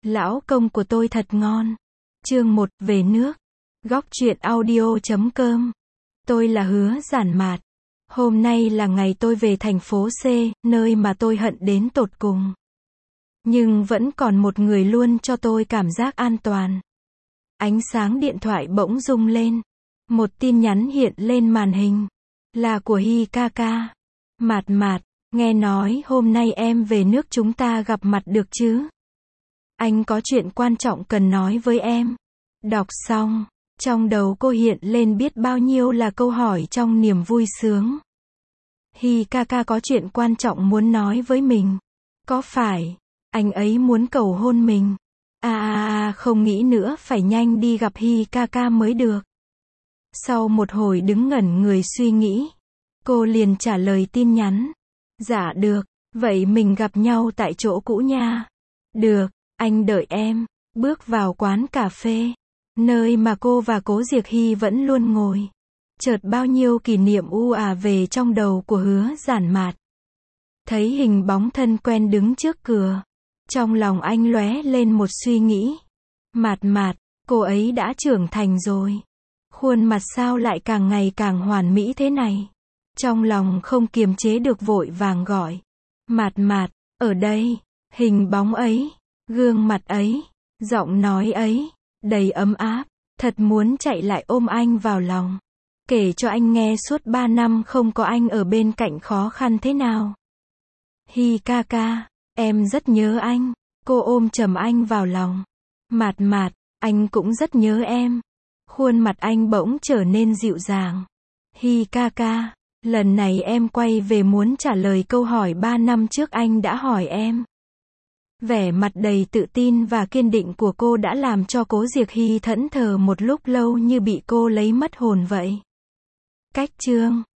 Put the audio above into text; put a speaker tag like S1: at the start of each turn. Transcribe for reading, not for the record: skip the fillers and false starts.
S1: Lão công của tôi thật ngon. Chương 1, về nước. Góc truyện audio.com. Tôi là Hứa Giản Mạt. Hôm nay là ngày tôi về thành phố C, nơi mà tôi hận đến tột cùng. Nhưng vẫn còn một người luôn cho tôi cảm giác an toàn. Ánh sáng điện thoại bỗng rung lên. Một tin nhắn hiện lên màn hình. Là của Hikaka. Mạt Mạt, nghe nói hôm nay em về nước chúng ta gặp mặt được chứ? Anh có chuyện quan trọng cần nói với em. Đọc xong, trong đầu cô hiện lên biết bao nhiêu là câu hỏi trong niềm vui sướng. Hikaka có chuyện quan trọng muốn nói với mình. Có phải anh ấy muốn cầu hôn mình? Không nghĩ nữa, phải nhanh đi gặp Hikaka mới được. Sau một hồi đứng ngẩn người suy nghĩ, cô liền trả lời tin nhắn. Dạ được, vậy mình gặp nhau tại chỗ cũ nha. Được, anh đợi em. Bước vào quán cà phê, nơi mà cô và Cố Diệc Hy vẫn luôn ngồi. Chợt bao nhiêu kỷ niệm về trong đầu của Hứa Giản Mạt. Thấy hình bóng thân quen đứng trước cửa, trong lòng anh lóe lên một suy nghĩ. Mạt Mạt, cô ấy đã trưởng thành rồi. Khuôn mặt sao lại càng ngày càng hoàn mỹ thế này? Trong lòng không kiềm chế được vội vàng gọi. Mạt Mạt, ở đây. Hình bóng ấy, gương mặt ấy, giọng nói ấy, đầy ấm áp. Thật muốn chạy lại ôm anh vào lòng. Kể cho anh nghe suốt 3 năm không có anh ở bên cạnh khó khăn thế nào. Hikaka, em rất nhớ anh. Cô ôm chầm anh vào lòng. Mạt Mạt, anh cũng rất nhớ em. Khuôn mặt anh bỗng trở nên dịu dàng. Hikaka, lần này em quay về muốn trả lời câu hỏi 3 năm trước anh đã hỏi em. Vẻ mặt đầy tự tin và kiên định của cô đã làm cho Cố Diệc Hy thẫn thờ một lúc lâu như bị cô lấy mất hồn vậy. Cách chương